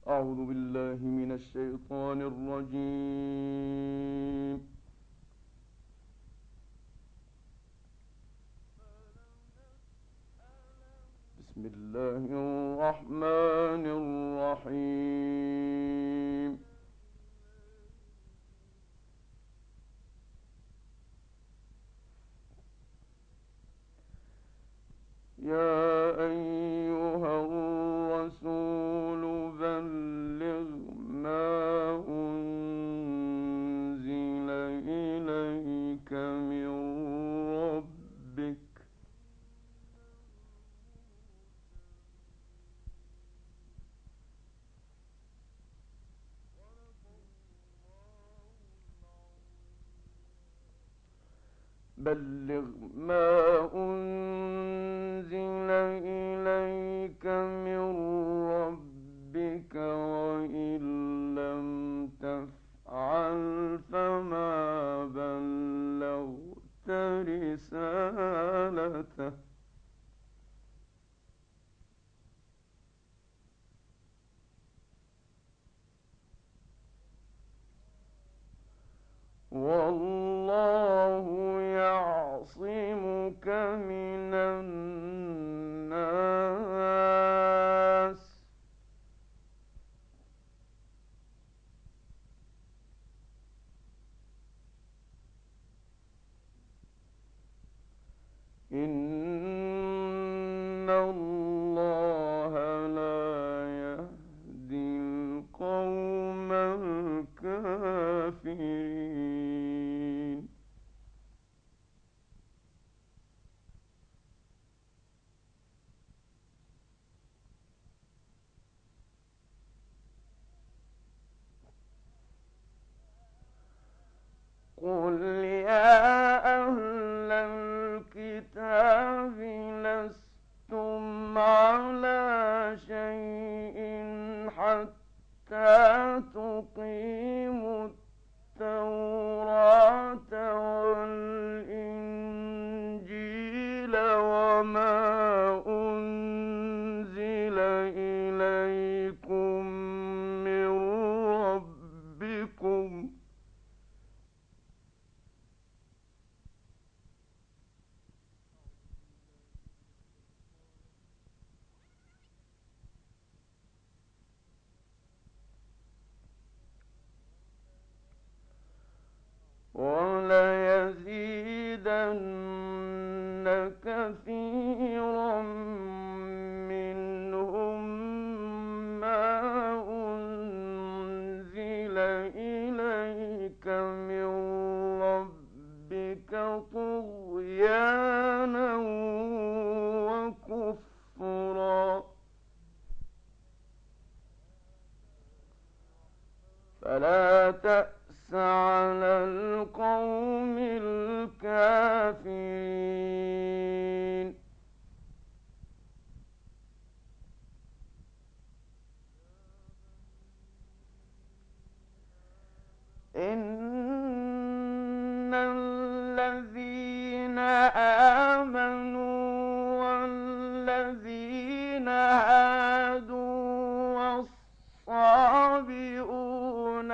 أعوذ بالله من الشيطان الرجيم. بسم الله الرحمن الرحيم. يا أيها الرسول بلغ ما أنزل إليك من ربك بلغ ما أنزل إليك من ربك وإن لم تفعل فما بلغت رسالته والله يعصمك من الناس إن الله لا يهدي القوم الكافرين قل يا أهل الكتاب لستم على شيء حتى تقيموا التوراة والإنجيل وما أنزل إليكم من ربكم وليزيدن كثيرا منهم ما أنزل إليك من ربك طغيانا وكفرا فلا تأس على القوم الكافرين إن الذين آمنوا والذين هادوا والصابئون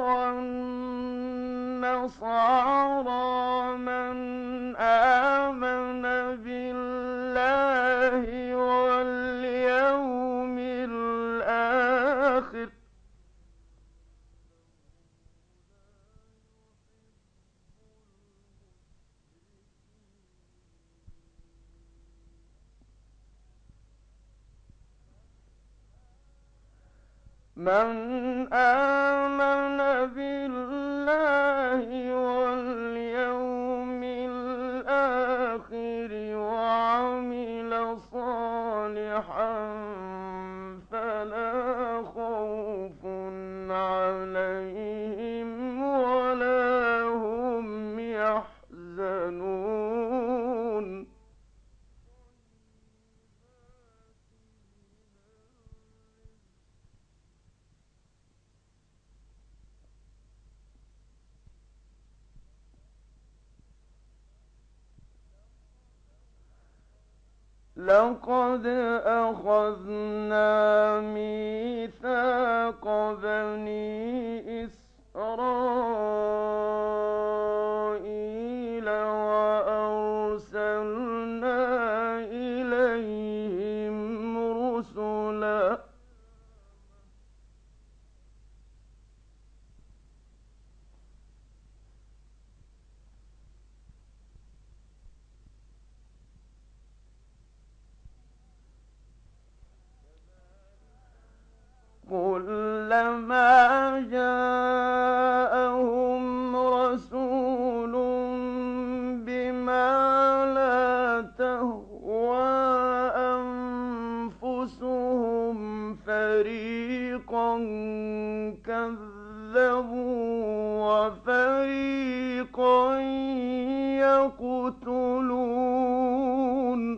والنصارى من آمن بالله واليوم الآخر من آمن بالله واليوم الآخر وعمل صالحا فلا خوف عليهم ولا هم يحزنون لقد أخذنا ميثاق بني إسرائيل وأرسلنا إليهم رسلا كلما جاءهم رسول بما لا تهوى أنفسهم فريقا كذبوا وفريقا يقتلون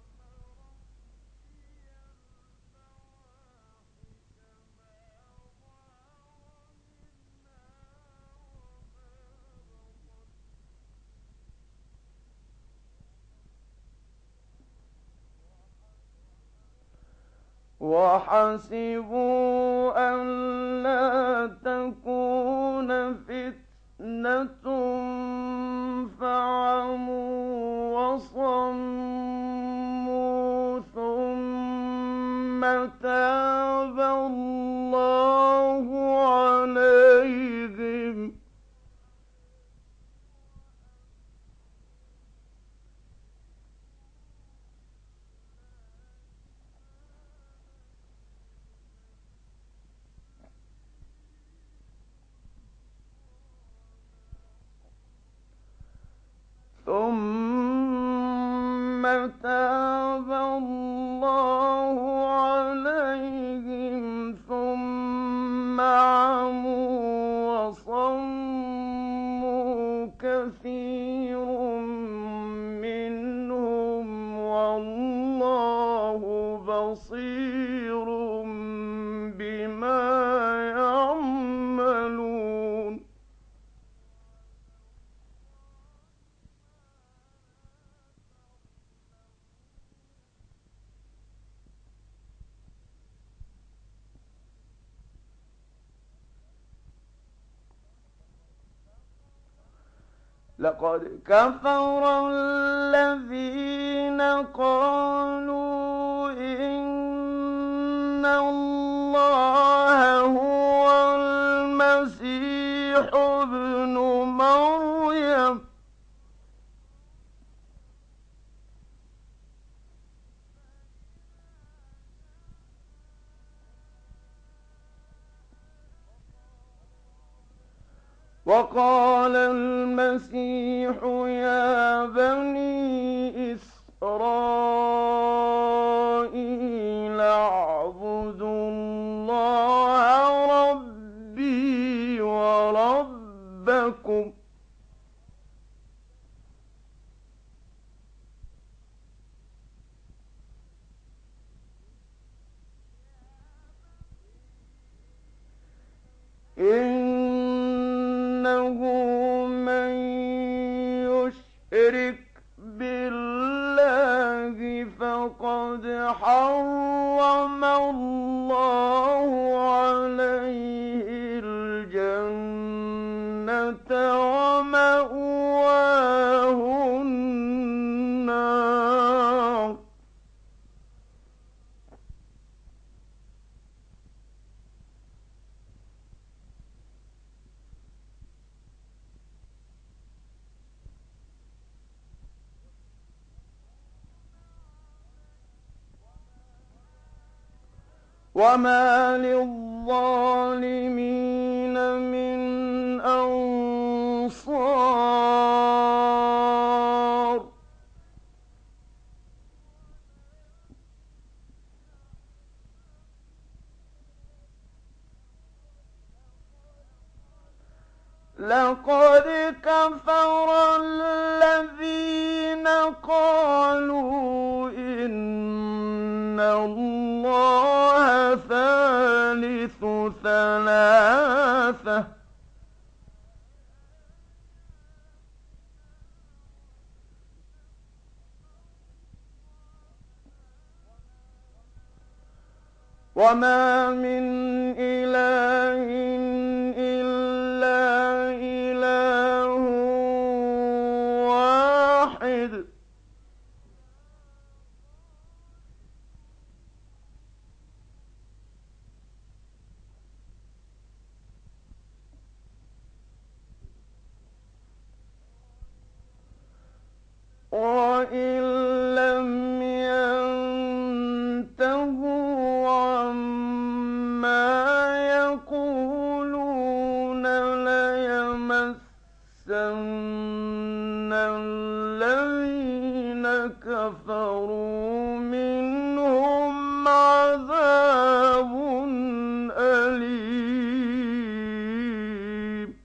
وحسبوا ألا تكون فتنة فعموا وصموا ثم تاب الله عليهم ثم تاب الله عليهم ثم عموا وصموا كثير منهم والله بصير بما يعملون لقد كفر الذين قالوا إن الله هو المسيح ابن مريم وقال المسيح يا بني إسرائيل اعبدوا الله ربي وربكم إنه من يشرك بالله فقد حرم الله عليه الجنة ومأواه النار وما للظالمين من أنصار لقد كفر الذين قالوا إن الله ثالث ثلاثة وما من إله إلا إله واحد وإن لم ينتهوا عما يقولون ليمسن الذين كفروا منهم عذاب أليم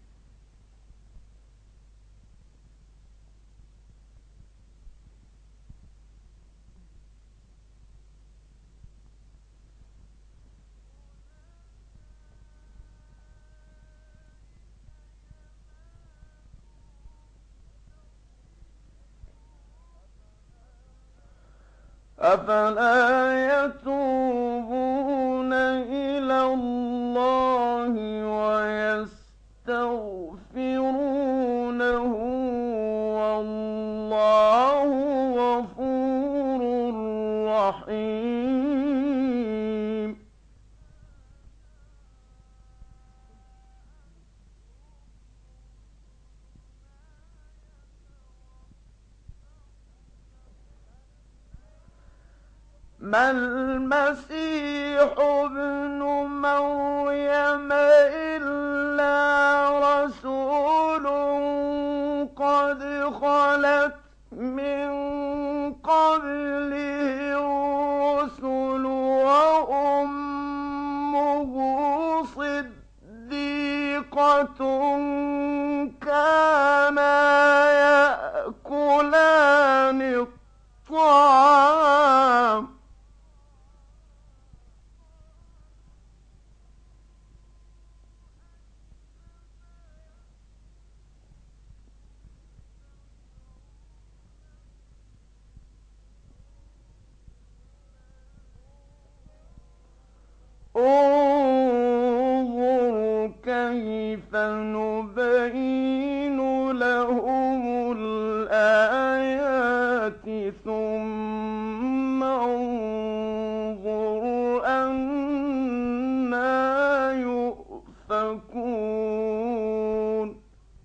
أفلا يتوبون إلى الله ويستغفرونه والله غفور رحيم ما المسيح ابن مريم إلا رسول قد خلت من قبله الرسل وأمه صديقة كانا يأكلان الطعام انظر كيف نبين لهم الآيات ثم انظر أنى يؤفكون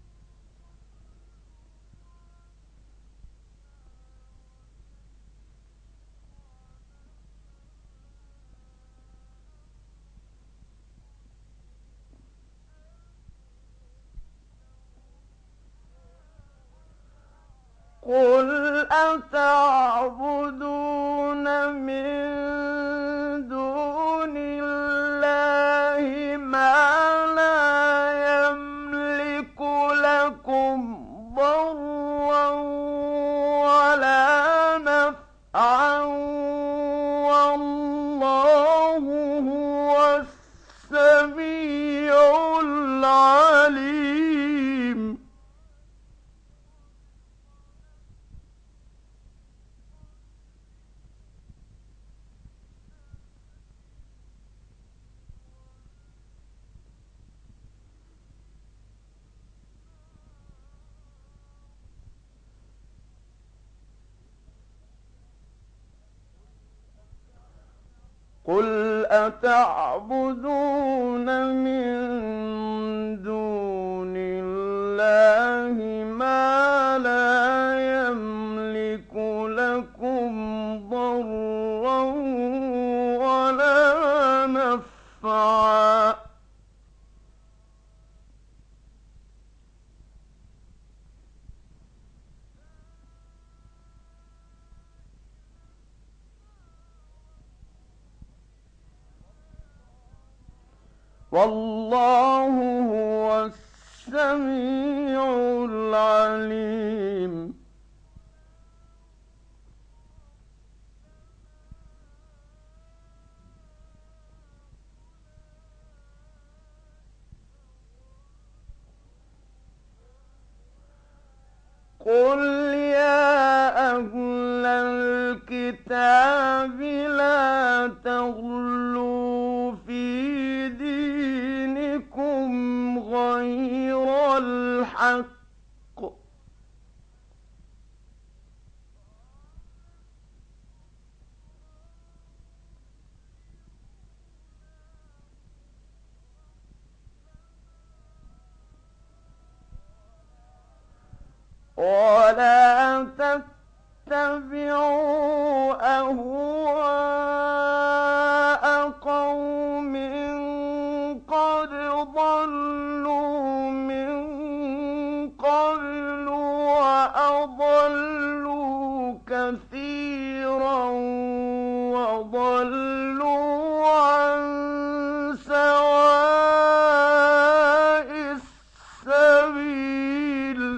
قل أتعبدون من دون الله ما لا يملك لكم ضرا ولا نفعا والله هو السميع العليم قل أتعبدون من دون الله ما لا يملك لكم ضرا ولا نفعا والله هو السميع العليم قل يا أهل الكتاب لا تغلوا ضلوا عن سواء السبيل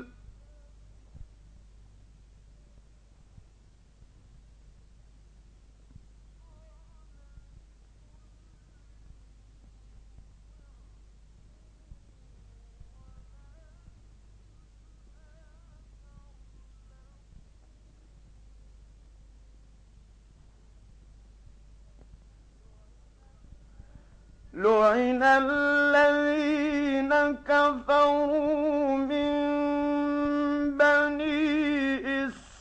لعن الذين كفروا من بني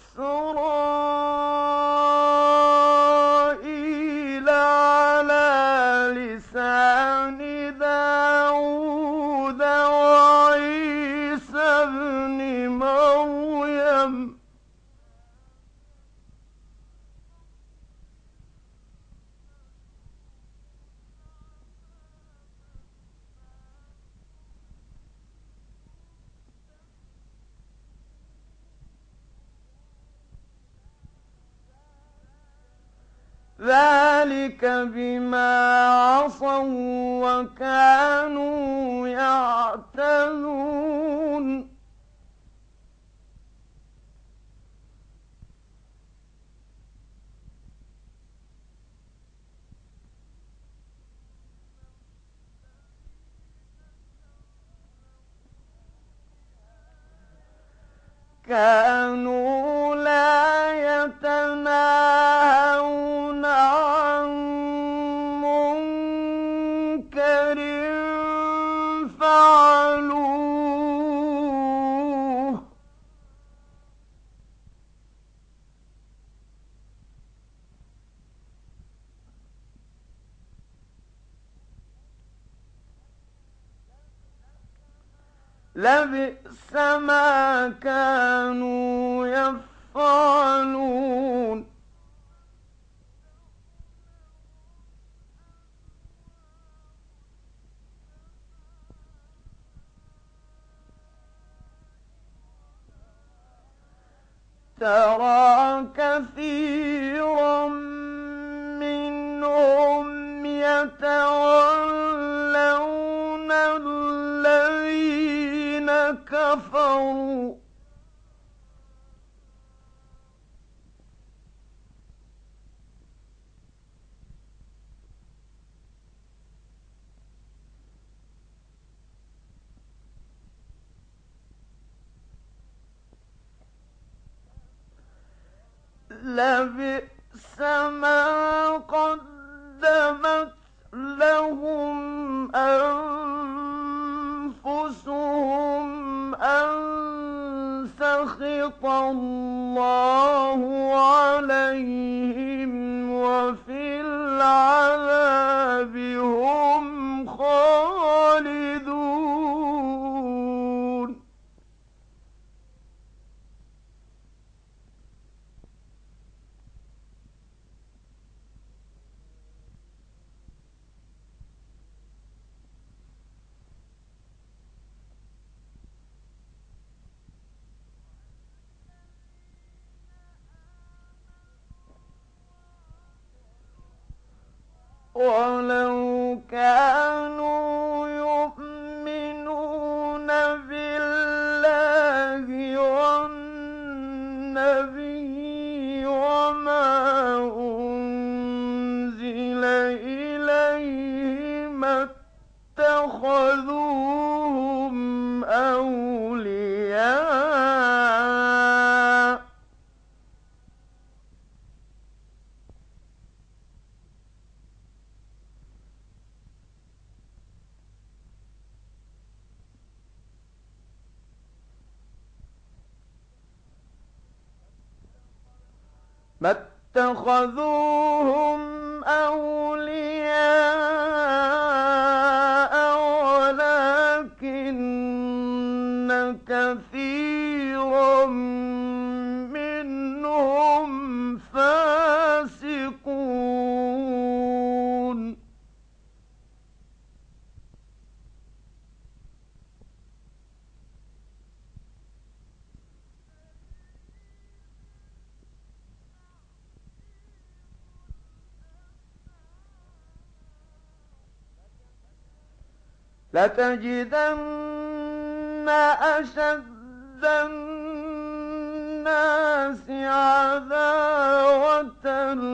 إسرائيل على لسان داود وعيسى ابن مريم ذلك بما عصوا وكانوا يعتدون كانوا لا يتناهون عن منكر فعلوه لبئس ما كانوا يفعلون ترى كثيرا منهم يتولون الذين كفروا لبئس ما قدمت لهم أنفسهم أن سخط الله عليهم وفي العذاب هم خالدون ولو كانوا يؤمنون بالله والنبي وما أنزل إليه ما اتخذوهم أولياء ما اتخذوهم أولياء ولكن كثيرا منهم فاسقون لتجدن أشد الناس عداوة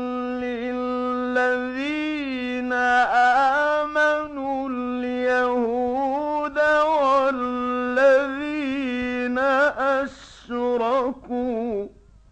للذين آمنوا اليهود والذين أشركوا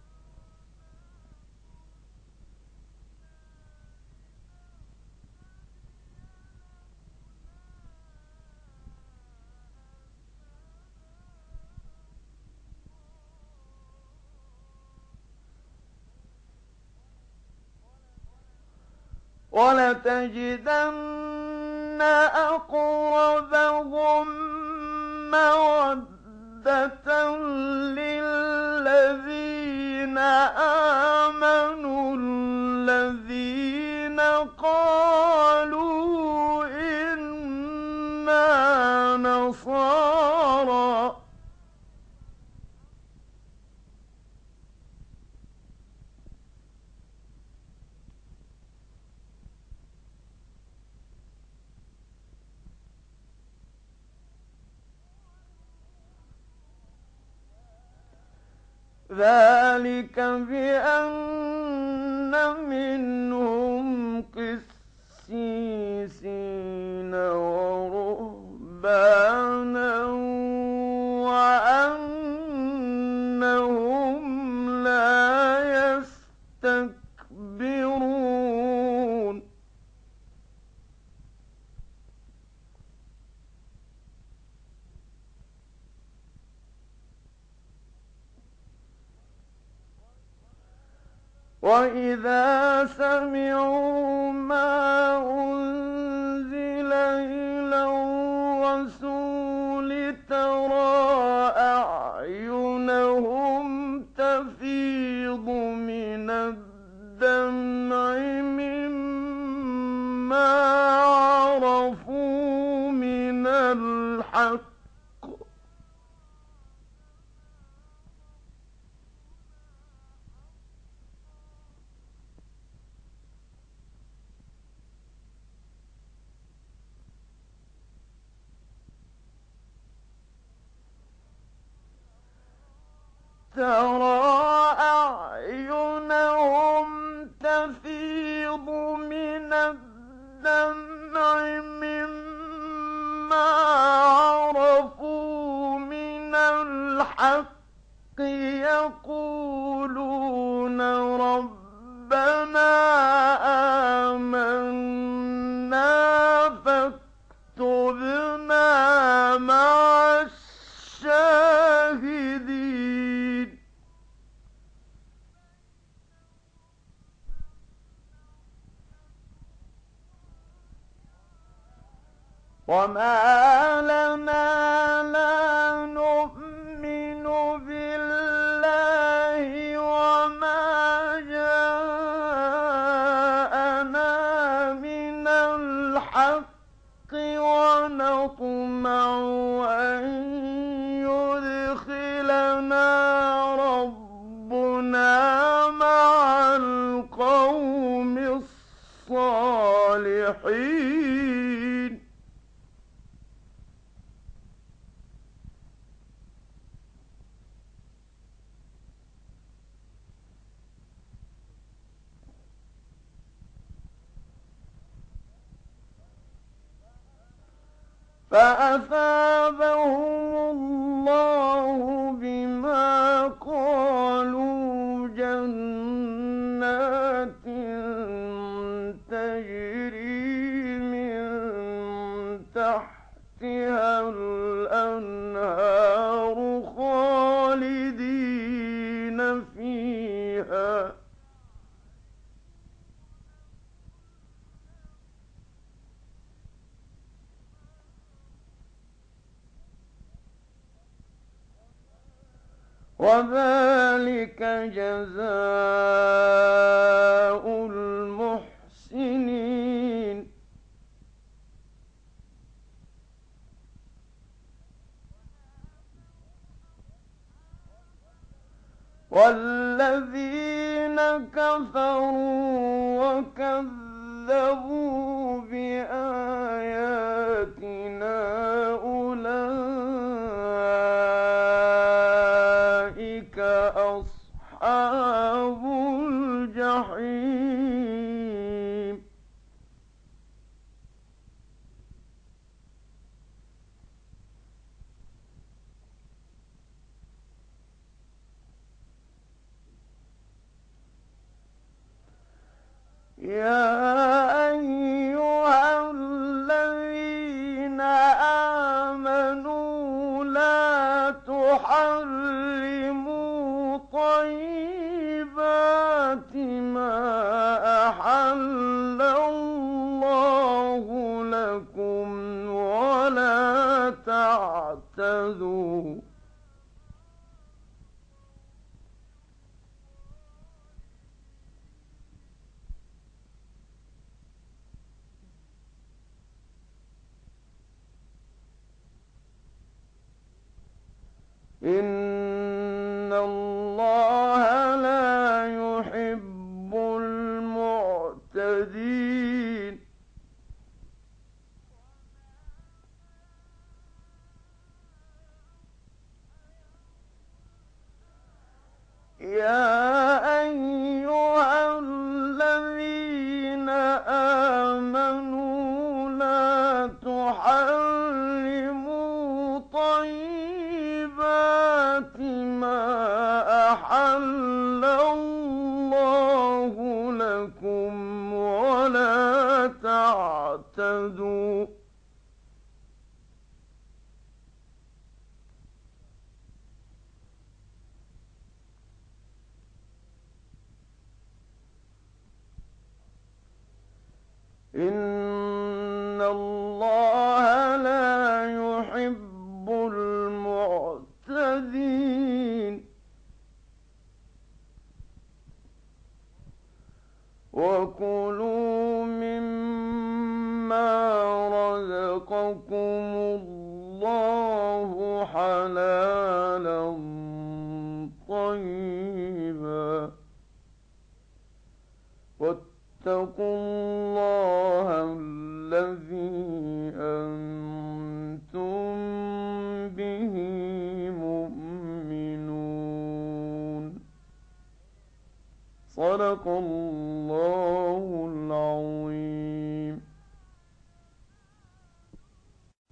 ولتجدن أقربهم مودة للذين آمنوا الذين قالوا إنا نصارى ذلك بأن منهم قسيسين ورهبانا وأنهم لا يستكبرون وَإِذَا سَمِعُوا مَا أُنزِلَ إِلَى الرَّسُولِ تَرَىٰ أَعْيُنَهُمْ تَفِيضُ مِنَ الدَّمْعِ مِمَّا عَرَفُوا مِنَ الْحَقِّ ترى أعينهم تفيض من الدمع مما عرفوا من الحق يقولون ربنا آمنا فاكتبنا مع الشاهدين وما لنا لا نؤمن بالله وما جاءنا من الحق ونطمع أن يدخلنا ربنا مع القوم الصالحين فأثابهم الله بما قالوا جنات تجري من تحتها الأنهار خالدين فيها وذلك جزاء المحسنين والذين كفروا وكذبوا بآياتنا يا أيها الذين آمنوا لا تحرموا طيبات ما أحل الله لكم ولا تعتدوا إن الله لا يحب المعتدين يا أيها الذين آمنوا لا تحرموا طيبات ما أحل الله لكم ولا تعتدوا إن الله لا يحب المعتدين وكلوا مما رزقكم الله حلالا طيبا واتقوا الله الذي أنتم به مؤمنون صدق الله